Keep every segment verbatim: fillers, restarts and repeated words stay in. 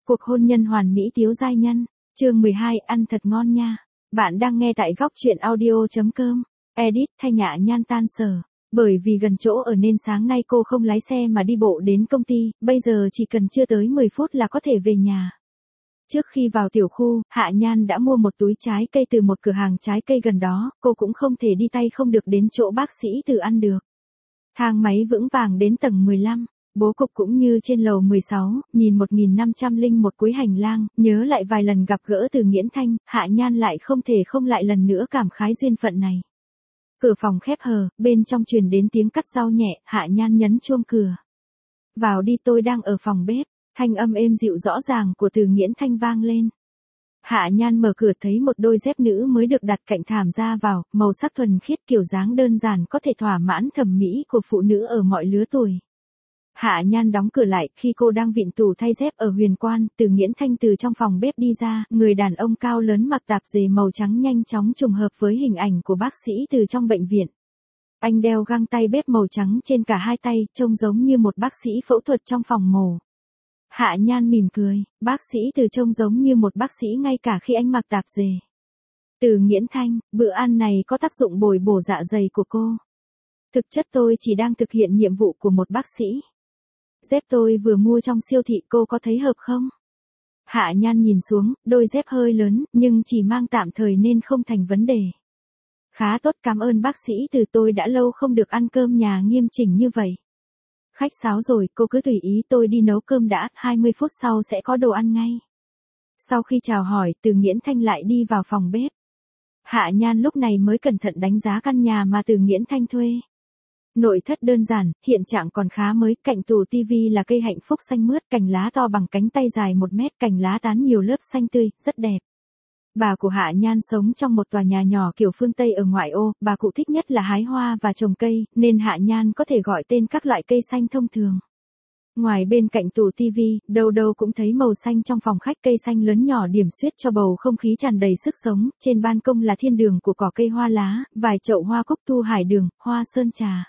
Cuộc hôn nhân hoàn mỹ Tiếu giai nhân, chương mười hai, ăn thật ngon nha. Bạn đang nghe tại góc truyện audio.com. Edit Thanh Nhã Nhan tan sở. Bởi vì gần chỗ ở nên sáng nay cô không lái xe mà đi bộ đến công ty, bây giờ chỉ cần chưa tới mười phút là có thể về nhà. Trước khi vào tiểu khu, Hạ Nhan đã mua một túi trái cây từ một cửa hàng trái cây gần đó, cô cũng không thể đi tay không được đến chỗ bác sĩ Từ ăn được. Thang máy vững vàng đến tầng mười lăm. Bố cục cũng như trên lầu mười sáu, nhìn một nghìn năm trăm lẻ một cuối hành lang, nhớ lại vài lần gặp gỡ Từ Nghiễn Thanh, Hạ Nhan lại không thể không lại lần nữa cảm khái duyên phận này. Cửa phòng khép hờ, bên trong truyền đến tiếng cắt rau nhẹ, Hạ Nhan nhấn chuông cửa. Vào đi, tôi đang ở phòng bếp, thanh âm êm dịu rõ ràng của Từ Nghiễn Thanh vang lên. Hạ Nhan mở cửa thấy một đôi dép nữ mới được đặt cạnh thảm ra vào, màu sắc thuần khiết kiểu dáng đơn giản có thể thỏa mãn thẩm mỹ của phụ nữ ở mọi lứa tuổi. Hạ Nhan đóng cửa lại, khi cô đang vịn tủ thay dép ở Huyền Quan, Từ Nghiễn Thanh từ trong phòng bếp đi ra, người đàn ông cao lớn mặc tạp dề màu trắng nhanh chóng trùng hợp với hình ảnh của bác sĩ Từ trong bệnh viện. Anh đeo găng tay bếp màu trắng trên cả hai tay, trông giống như một bác sĩ phẫu thuật trong phòng mổ. Hạ Nhan mỉm cười, bác sĩ Từ trông giống như một bác sĩ ngay cả khi anh mặc tạp dề. Từ Nghiễn Thanh, bữa ăn này có tác dụng bồi bổ dạ dày của cô. Thực chất tôi chỉ đang thực hiện nhiệm vụ của một bác sĩ. Dép tôi vừa mua trong siêu thị, cô có thấy hợp không? Hạ Nhan nhìn xuống, đôi dép hơi lớn, nhưng chỉ mang tạm thời nên không thành vấn đề. Khá tốt, cảm ơn bác sĩ Từ, tôi đã lâu không được ăn cơm nhà nghiêm chỉnh như vậy. Khách sáo rồi, cô cứ tùy ý, tôi đi nấu cơm đã, hai mươi phút sau sẽ có đồ ăn ngay. Sau khi chào hỏi, Từ Nghiễn Thanh lại đi vào phòng bếp. Hạ Nhan lúc này mới cẩn thận đánh giá căn nhà mà Từ Nghiễn Thanh thuê. Nội thất đơn giản, hiện trạng còn khá mới, cạnh tủ tivi là cây hạnh phúc xanh mướt, cành lá to bằng cánh tay dài một mét, cành lá tán nhiều lớp xanh tươi, rất đẹp. Bà của Hạ Nhan sống trong một tòa nhà nhỏ kiểu phương Tây ở ngoại ô, bà cụ thích nhất là hái hoa và trồng cây, nên Hạ Nhan có thể gọi tên các loại cây xanh thông thường. Ngoài bên cạnh tủ tivi, đâu đâu cũng thấy màu xanh trong phòng khách, cây xanh lớn nhỏ điểm xuyết cho bầu không khí tràn đầy sức sống, trên ban công là thiên đường của cỏ cây hoa lá, vài chậu hoa cúc thu hải đường, hoa sơn trà.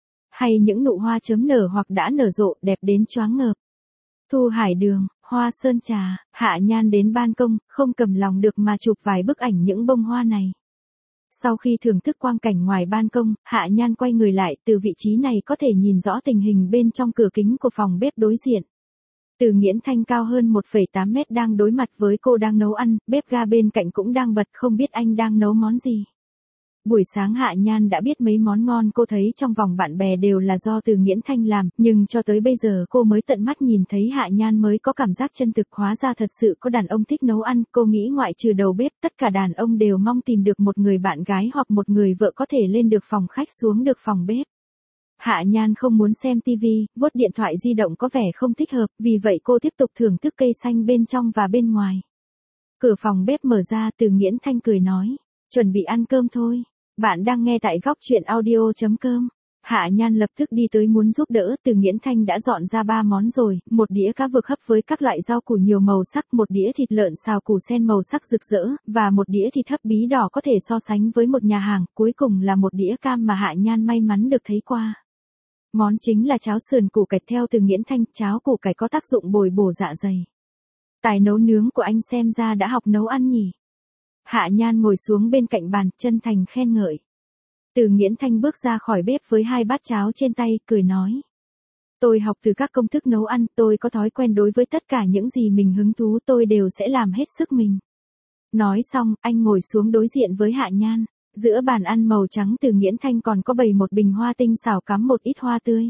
Hay những nụ hoa chớm nở hoặc đã nở rộ, đẹp đến choáng ngợp. Thu hải đường, hoa sơn trà, Hạ Nhan đến ban công, không cầm lòng được mà chụp vài bức ảnh những bông hoa này. Sau khi thưởng thức quang cảnh ngoài ban công, Hạ Nhan quay người lại, từ vị trí này có thể nhìn rõ tình hình bên trong cửa kính của phòng bếp đối diện. Từ Nghiễn Thanh cao hơn một phẩy tám mét đang đối mặt với cô đang nấu ăn, bếp ga bên cạnh cũng đang bật, không biết anh đang nấu món gì. Buổi sáng Hạ Nhan đã biết mấy món ngon cô thấy trong vòng bạn bè đều là do Từ Nghiễn Thanh làm, nhưng cho tới bây giờ cô mới tận mắt nhìn thấy Hạ Nhan mới có cảm giác chân thực, hóa ra thật sự có đàn ông thích nấu ăn, cô nghĩ ngoại trừ đầu bếp, tất cả đàn ông đều mong tìm được một người bạn gái hoặc một người vợ có thể lên được phòng khách xuống được phòng bếp. Hạ Nhan không muốn xem tivi, vuốt điện thoại di động có vẻ không thích hợp, vì vậy cô tiếp tục thưởng thức cây xanh bên trong và bên ngoài. Cửa phòng bếp mở ra, Từ Nghiễn Thanh cười nói, chuẩn bị ăn cơm thôi. Bạn đang nghe tại góc truyện audio.com. Hạ Nhan lập tức đi tới muốn giúp đỡ, Từ Nghiễn Thanh đã dọn ra ba món rồi, một đĩa cá vực hấp với các loại rau củ nhiều màu sắc, một đĩa thịt lợn xào củ sen màu sắc rực rỡ, và một đĩa thịt hấp bí đỏ có thể so sánh với một nhà hàng, cuối cùng là một đĩa cam mà Hạ Nhan may mắn được thấy qua. Món chính là cháo sườn củ cải. Theo Từ Nghiễn Thanh, cháo củ cải có tác dụng bồi bổ dạ dày. Tài nấu nướng của anh xem ra đã học nấu ăn nhỉ? Hạ Nhan ngồi xuống bên cạnh bàn, chân thành khen ngợi. Từ Nghiễn Thanh bước ra khỏi bếp với hai bát cháo trên tay, cười nói. Tôi học từ các công thức nấu ăn, tôi có thói quen đối với tất cả những gì mình hứng thú tôi đều sẽ làm hết sức mình. Nói xong, anh ngồi xuống đối diện với Hạ Nhan. Giữa bàn ăn màu trắng Từ Nghiễn Thanh còn có bày một bình hoa tinh xảo cắm một ít hoa tươi.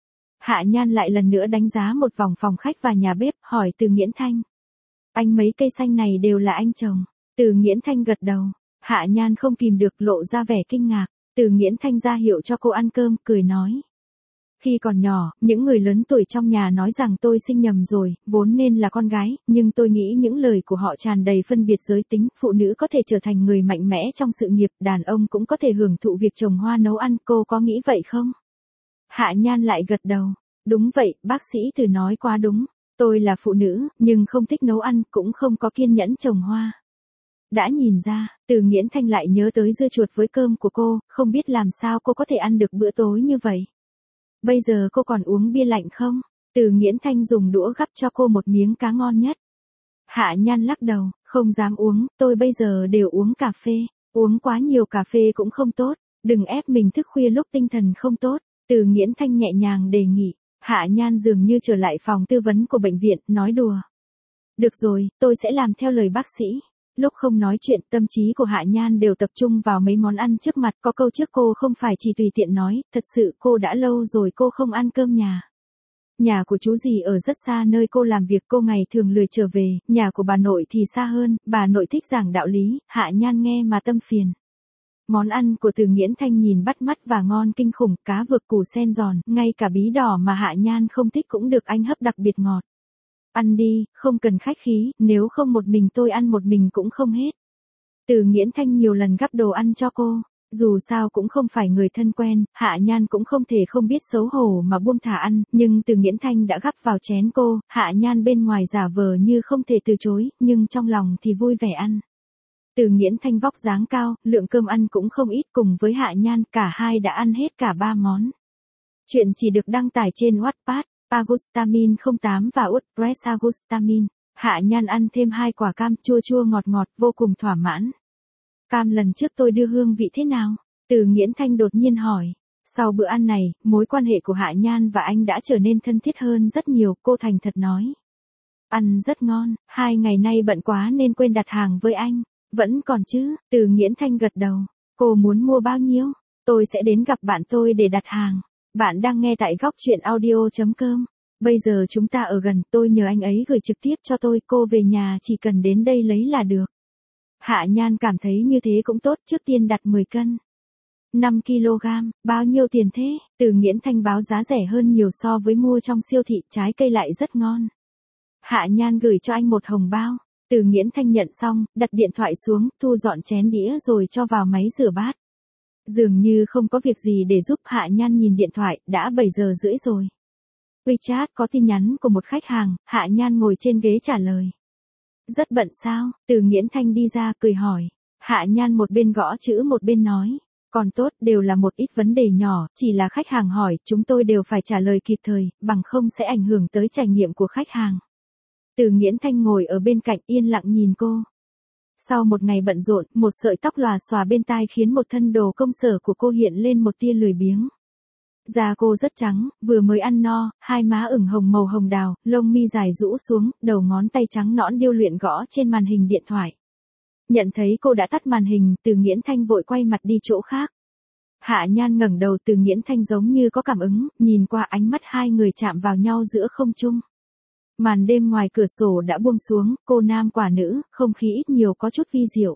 Hạ Nhan lại lần nữa đánh giá một vòng phòng khách và nhà bếp, hỏi Từ Nghiễn Thanh. Anh mấy cây xanh này đều là anh trồng. Từ Nghiễn Thanh gật đầu, Hạ Nhan không kìm được lộ ra vẻ kinh ngạc, Từ Nghiễn Thanh ra hiệu cho cô ăn cơm, cười nói. Khi còn nhỏ, những người lớn tuổi trong nhà nói rằng tôi sinh nhầm rồi, vốn nên là con gái, nhưng tôi nghĩ những lời của họ tràn đầy phân biệt giới tính, phụ nữ có thể trở thành người mạnh mẽ trong sự nghiệp, đàn ông cũng có thể hưởng thụ việc trồng hoa nấu ăn, cô có nghĩ vậy không? Hạ Nhan lại gật đầu, đúng vậy, bác sĩ Từ nói quá đúng, tôi là phụ nữ, nhưng không thích nấu ăn, cũng không có kiên nhẫn trồng hoa. Đã nhìn ra, Từ Nghiễn Thanh lại nhớ tới dưa chuột với cơm của cô, không biết làm sao cô có thể ăn được bữa tối như vậy. Bây giờ cô còn uống bia lạnh không? Từ Nghiễn Thanh dùng đũa gắp cho cô một miếng cá ngon nhất. Hạ Nhan lắc đầu, không dám uống, tôi bây giờ đều uống cà phê. Uống quá nhiều cà phê cũng không tốt, đừng ép mình thức khuya lúc tinh thần không tốt. Từ Nghiễn Thanh nhẹ nhàng đề nghị. Hạ Nhan dường như trở lại phòng tư vấn của bệnh viện, nói đùa. Được rồi, tôi sẽ làm theo lời bác sĩ. Lúc không nói chuyện, tâm trí của Hạ Nhan đều tập trung vào mấy món ăn trước mặt. Có câu trước cô không phải chỉ tùy tiện nói, thật sự cô đã lâu rồi cô không ăn cơm nhà. Nhà của chú dì ở rất xa nơi cô làm việc, cô ngày thường lười trở về, nhà của bà nội thì xa hơn, bà nội thích giảng đạo lý, Hạ Nhan nghe mà tâm phiền. Món ăn của Từ Nghiễn Thanh nhìn bắt mắt và ngon kinh khủng, cá vược củ sen giòn, ngay cả bí đỏ mà Hạ Nhan không thích cũng được anh hấp đặc biệt ngọt. Ăn đi, không cần khách khí, nếu không một mình tôi ăn một mình cũng không hết. Từ Nghiễn Thanh nhiều lần gắp đồ ăn cho cô. Dù sao cũng không phải người thân quen, Hạ Nhan cũng không thể không biết xấu hổ mà buông thả ăn, nhưng Từ Nghiễn Thanh đã gắp vào chén cô, Hạ Nhan bên ngoài giả vờ như không thể từ chối, nhưng trong lòng thì vui vẻ ăn. Từ Nghiễn Thanh vóc dáng cao, lượng cơm ăn cũng không ít, cùng với Hạ Nhan, cả hai đã ăn hết cả ba món. Chuyện chỉ được đăng tải trên Wattpad, Agustamin không tám và WordPress Agustamin. Hạ Nhan ăn thêm hai quả cam chua chua ngọt ngọt, vô cùng thỏa mãn. Cam lần trước tôi đưa hương vị thế nào? Từ Nghiễn Thanh đột nhiên hỏi. Sau bữa ăn này, mối quan hệ của Hạ Nhan và anh đã trở nên thân thiết hơn rất nhiều, cô thành thật nói. Ăn rất ngon, hai ngày nay bận quá nên quên đặt hàng với anh. Vẫn còn chứ, Từ Nghiễn Thanh gật đầu. Cô muốn mua bao nhiêu? Tôi sẽ đến gặp bạn tôi để đặt hàng. Bạn đang nghe tại góc chuyện audio chấm com. Bây giờ chúng ta ở gần, tôi nhờ anh ấy gửi trực tiếp cho tôi, cô về nhà chỉ cần đến đây lấy là được. Hạ Nhan cảm thấy như thế cũng tốt, trước tiên đặt mười cân. năm ki lô gam, bao nhiêu tiền thế? Từ Nghiễn Thanh báo giá rẻ hơn nhiều so với mua trong siêu thị, trái cây lại rất ngon. Hạ Nhan gửi cho anh một hồng bao. Từ Nghiễn Thanh nhận xong, đặt điện thoại xuống, thu dọn chén đĩa rồi cho vào máy rửa bát. Dường như không có việc gì để giúp, Hạ Nhan nhìn điện thoại, đã bảy giờ rưỡi rồi. WeChat có tin nhắn của một khách hàng, Hạ Nhan ngồi trên ghế trả lời. Rất bận sao? Từ Nghiễn Thanh đi ra cười hỏi. Hạ Nhan một bên gõ chữ một bên nói. Còn tốt, đều là một ít vấn đề nhỏ, chỉ là khách hàng hỏi, chúng tôi đều phải trả lời kịp thời, bằng không sẽ ảnh hưởng tới trải nghiệm của khách hàng. Từ Nghiễn Thanh ngồi ở bên cạnh yên lặng nhìn cô. Sau một ngày bận rộn, một sợi tóc lòa xòa bên tai khiến một thân đồ công sở của cô hiện lên một tia lười biếng. Da cô rất trắng, vừa mới ăn no, hai má ửng hồng màu hồng đào, lông mi dài rũ xuống, đầu ngón tay trắng nõn điêu luyện gõ trên màn hình điện thoại. Nhận thấy cô đã tắt màn hình, Từ Nghiễn Thanh vội quay mặt đi chỗ khác. Hạ Nhan ngẩng đầu, Từ Nghiễn Thanh giống như có cảm ứng, nhìn qua ánh mắt hai người chạm vào nhau giữa không trung. Màn đêm ngoài cửa sổ đã buông xuống, cô nam quả nữ, không khí ít nhiều có chút vi diệu.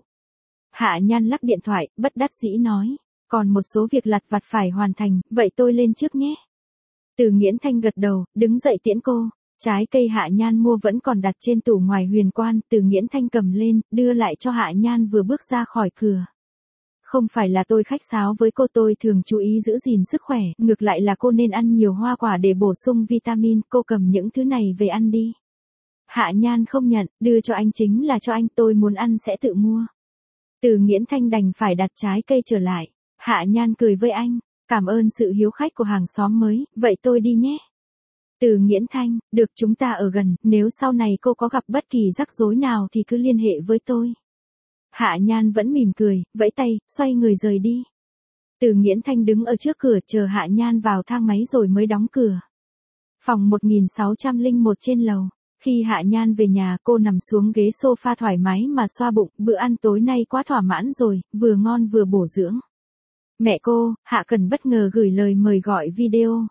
Hạ Nhan lắc điện thoại, bất đắc dĩ nói. Còn một số việc lặt vặt phải hoàn thành, vậy tôi lên trước nhé. Từ Nghiễn Thanh gật đầu, đứng dậy tiễn cô. Trái cây Hạ Nhan mua vẫn còn đặt trên tủ ngoài huyền quan, Từ Nghiễn Thanh cầm lên, đưa lại cho Hạ Nhan vừa bước ra khỏi cửa. Không phải là tôi khách sáo với cô, tôi thường chú ý giữ gìn sức khỏe, ngược lại là cô nên ăn nhiều hoa quả để bổ sung vitamin, cô cầm những thứ này về ăn đi. Hạ Nhan không nhận, đưa cho anh chính là cho anh, tôi muốn ăn sẽ tự mua. Từ Nghiễn Thanh đành phải đặt trái cây trở lại. Hạ Nhan cười với anh, cảm ơn sự hiếu khách của hàng xóm mới, vậy tôi đi nhé. Từ Nghiễn Thanh, được, chúng ta ở gần, nếu sau này cô có gặp bất kỳ rắc rối nào thì cứ liên hệ với tôi. Hạ Nhan vẫn mỉm cười, vẫy tay, xoay người rời đi. Từ Nghiễn Thanh đứng ở trước cửa chờ Hạ Nhan vào thang máy rồi mới đóng cửa. Phòng một nghìn sáu trăm lẻ một trên lầu. Khi Hạ Nhan về nhà, cô nằm xuống ghế sofa thoải mái mà xoa bụng, bữa ăn tối nay quá thỏa mãn rồi, vừa ngon vừa bổ dưỡng. Mẹ cô, Hạ Cần bất ngờ gửi lời mời gọi video.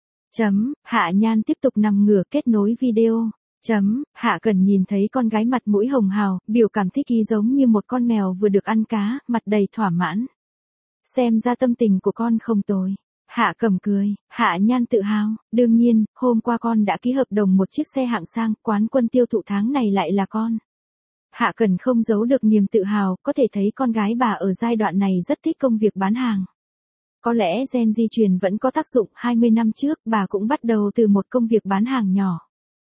Chấm, Hạ Nhan tiếp tục nằm ngửa kết nối video. Chấm, Hạ Cần nhìn thấy con gái mặt mũi hồng hào, biểu cảm thích ý giống như một con mèo vừa được ăn cá, mặt đầy thỏa mãn. Xem ra tâm tình của con không tồi. Hạ Cầm cười, Hạ Nhan tự hào, đương nhiên, hôm qua con đã ký hợp đồng một chiếc xe hạng sang, quán quân tiêu thụ tháng này lại là con. Hạ Cần không giấu được niềm tự hào, có thể thấy con gái bà ở giai đoạn này rất thích công việc bán hàng. Có lẽ gen di truyền vẫn có tác dụng, hai mươi năm trước bà cũng bắt đầu từ một công việc bán hàng nhỏ.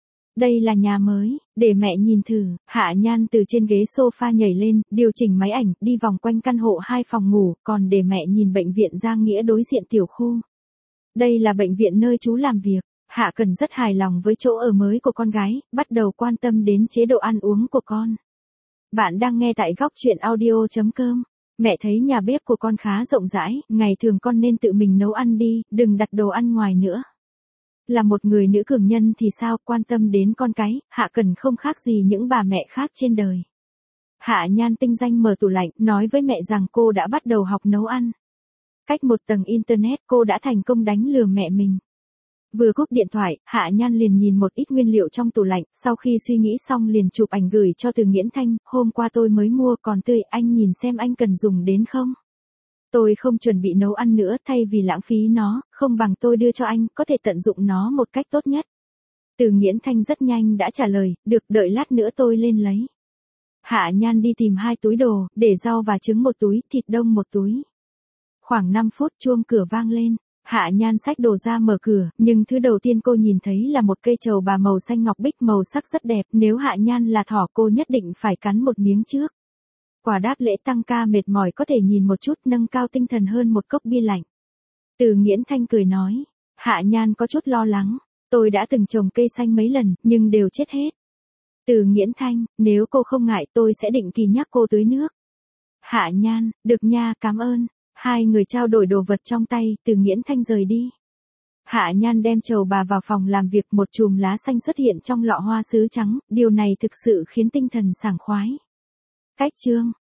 Đây là nhà mới, để mẹ nhìn thử. Hạ Nhan từ trên ghế sofa nhảy lên, điều chỉnh máy ảnh, đi vòng quanh căn hộ hai phòng ngủ, còn để mẹ nhìn bệnh viện Giang Nghĩa đối diện tiểu khu. Đây là bệnh viện nơi chú làm việc. Hạ Cần rất hài lòng với chỗ ở mới của con gái, bắt đầu quan tâm đến chế độ ăn uống của con. Bạn đang nghe tại góc chuyện audio.com. Mẹ thấy nhà bếp của con khá rộng rãi, ngày thường con nên tự mình nấu ăn đi, đừng đặt đồ ăn ngoài nữa. Là một người nữ cường nhân thì sao, quan tâm đến con cái, Hạ Cần không khác gì những bà mẹ khác trên đời. Hạ Nhan tinh danh mở tủ lạnh, nói với mẹ rằng cô đã bắt đầu học nấu ăn. Cách một tầng internet, cô đã thành công đánh lừa mẹ mình. Vừa cúp điện thoại, Hạ Nhan liền nhìn một ít nguyên liệu trong tủ lạnh, sau khi suy nghĩ xong liền chụp ảnh gửi cho Từ Nghiễn Thanh, hôm qua tôi mới mua còn tươi, anh nhìn xem anh cần dùng đến không? Tôi không chuẩn bị nấu ăn nữa, thay vì lãng phí nó, không bằng tôi đưa cho anh, có thể tận dụng nó một cách tốt nhất. Từ Nghiễn Thanh rất nhanh đã trả lời, được, đợi lát nữa tôi lên lấy. Hạ Nhan đi tìm hai túi đồ, để rau và trứng một túi, thịt đông một túi. Khoảng năm phút chuông cửa vang lên. Hạ Nhan xách đồ ra mở cửa, nhưng thứ đầu tiên cô nhìn thấy là một cây trầu bà màu xanh ngọc bích, màu sắc rất đẹp, nếu Hạ Nhan là thỏ cô nhất định phải cắn một miếng trước. Quà đáp lễ tăng ca mệt mỏi có thể nhìn một chút nâng cao tinh thần hơn một cốc bia lạnh. Từ Nghiễn Thanh cười nói, Hạ Nhan có chút lo lắng, tôi đã từng trồng cây xanh mấy lần, nhưng đều chết hết. Từ Nghiễn Thanh, nếu cô không ngại tôi sẽ định kỳ nhắc cô tưới nước. Hạ Nhan, được nha, cảm ơn. Hai người trao đổi đồ vật trong tay, Từ Nghiễn Thanh rời đi. Hạ Nhan đem trầu bà vào phòng làm việc, một chùm lá xanh xuất hiện trong lọ hoa sứ trắng, điều này thực sự khiến tinh thần sảng khoái. Cách chương